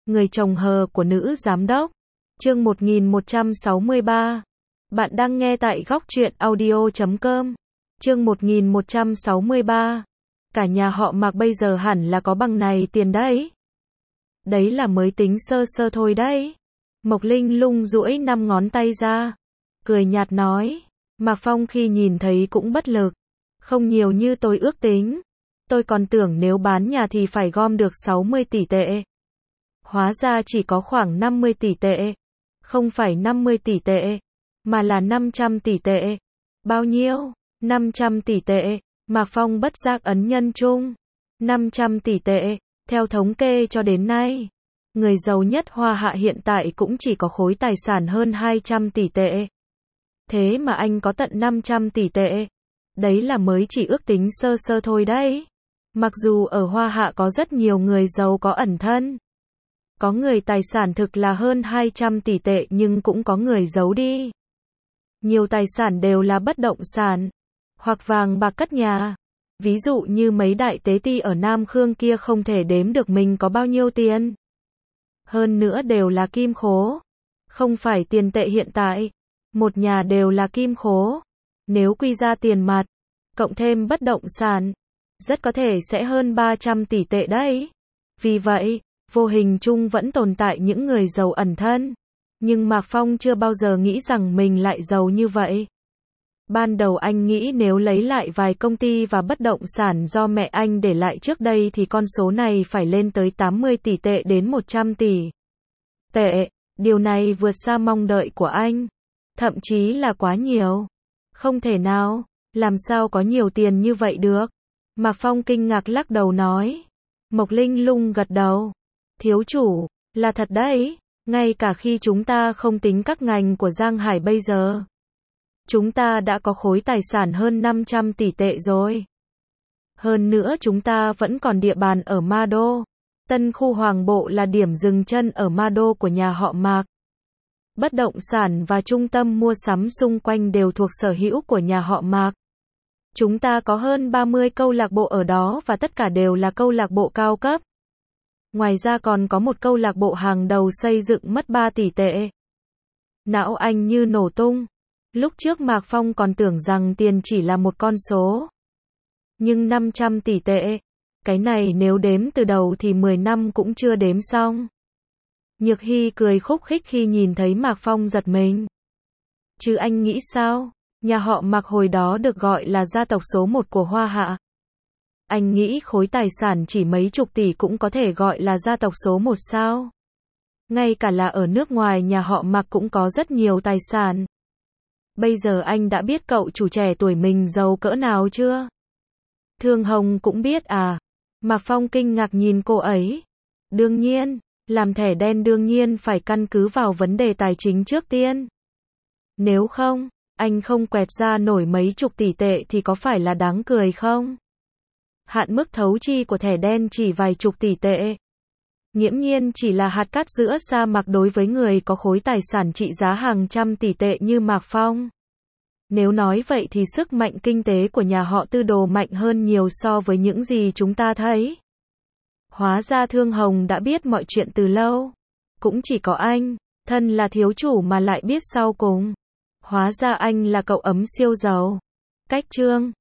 Người chồng hờ của nữ giám đốc. Chương 1163. Bạn đang nghe tại góc truyện audio.com. Chương 1163. Cả nhà họ Mạc bây giờ hẳn là có bằng này tiền đấy. Đấy là mới tính sơ sơ thôi đấy. Mộc Linh Lung duỗi 5 ngón tay ra, cười nhạt nói. Mạc Phong khi nhìn thấy cũng bất lực. Không nhiều như tôi ước tính. Tôi còn tưởng nếu bán nhà thì phải gom được 60 tỷ tệ. Hóa ra chỉ có khoảng 50 tỷ tệ. Không phải 50 tỷ tệ, mà là 500 tỷ tệ. Bao nhiêu? 500 tỷ tệ. Mạc Phong bất giác ấn nhân chung. 500 tỷ tệ. Theo thống kê cho đến nay, người giàu nhất Hoa Hạ hiện tại cũng chỉ có khối tài sản hơn 200 tỷ tệ. Thế mà anh có tận 500 tỷ tệ. Đấy là mới chỉ ước tính sơ sơ thôi đấy. Mặc dù ở Hoa Hạ có rất nhiều người giàu có ẩn thân. Có người tài sản thực là hơn 200 tỷ tệ nhưng cũng có người giấu đi. Nhiều tài sản đều là bất động sản, hoặc vàng bạc cất nhà. Ví dụ như mấy đại tế ti ở Nam Khương kia không thể đếm được mình có bao nhiêu tiền. Hơn nữa đều là kim khố. Không phải tiền tệ hiện tại. Một nhà đều là kim khố. Nếu quy ra tiền mặt, cộng thêm bất động sản, rất có thể sẽ hơn 300 tỷ tệ đấy. Vì vậy, vô hình chung vẫn tồn tại những người giàu ẩn thân. Nhưng Mạc Phong chưa bao giờ nghĩ rằng mình lại giàu như vậy. Ban đầu anh nghĩ nếu lấy lại vài công ty và bất động sản do mẹ anh để lại trước đây thì con số này phải lên tới 80 tỷ tệ đến 100 tỷ tệ. Điều này vượt xa mong đợi của anh. Thậm chí là quá nhiều. Không thể nào, làm sao có nhiều tiền như vậy được? Mạc Phong kinh ngạc lắc đầu nói. Mộc Linh Lung gật đầu. Thiếu chủ, là thật đấy. Ngay cả khi chúng ta không tính các ngành của Giang Hải bây giờ, chúng ta đã có khối tài sản hơn 500 tỷ tệ rồi. Hơn nữa chúng ta vẫn còn địa bàn ở Ma Đô. Tân khu Hoàng Bộ là điểm dừng chân ở Ma Đô của nhà họ Mạc. Bất động sản và trung tâm mua sắm xung quanh đều thuộc sở hữu của nhà họ Mạc. Chúng ta có hơn 30 câu lạc bộ ở đó và tất cả đều là câu lạc bộ cao cấp. Ngoài ra còn có một câu lạc bộ hàng đầu xây dựng mất 3 tỷ tệ. Não anh như nổ tung. Lúc trước Mạc Phong còn tưởng rằng tiền chỉ là một con số. Nhưng 500 tỷ tệ, cái này nếu đếm từ đầu thì 10 năm cũng chưa đếm xong. Nhược Hy cười khúc khích khi nhìn thấy Mạc Phong giật mình. Chứ anh nghĩ sao? Nhà họ Mạc hồi đó được gọi là gia tộc số 1 của Hoa Hạ. Anh nghĩ khối tài sản chỉ mấy chục tỷ cũng có thể gọi là gia tộc số 1 sao? Ngay cả là ở nước ngoài nhà họ Mạc cũng có rất nhiều tài sản. Bây giờ anh đã biết cậu chủ trẻ tuổi mình giàu cỡ nào chưa? Thương Hồng cũng biết à? Mạc Phong kinh ngạc nhìn cô ấy. Đương nhiên, làm thẻ đen đương nhiên phải căn cứ vào vấn đề tài chính trước tiên. Nếu không, anh không quẹt ra nổi mấy chục tỷ tệ thì có phải là đáng cười không? Hạn mức thấu chi của thẻ đen chỉ vài chục tỷ tệ. Nghiễm nhiên chỉ là hạt cát giữa sa mạc đối với người có khối tài sản trị giá hàng trăm tỷ tệ như Mạc Phong. Nếu nói vậy thì sức mạnh kinh tế của nhà họ Tư Đồ mạnh hơn nhiều so với những gì chúng ta thấy. Hóa ra Thương Hồng đã biết mọi chuyện từ lâu. Cũng chỉ có anh, thân là thiếu chủ mà lại biết sau cùng. Hóa ra anh là cậu ấm siêu giàu. Cách chương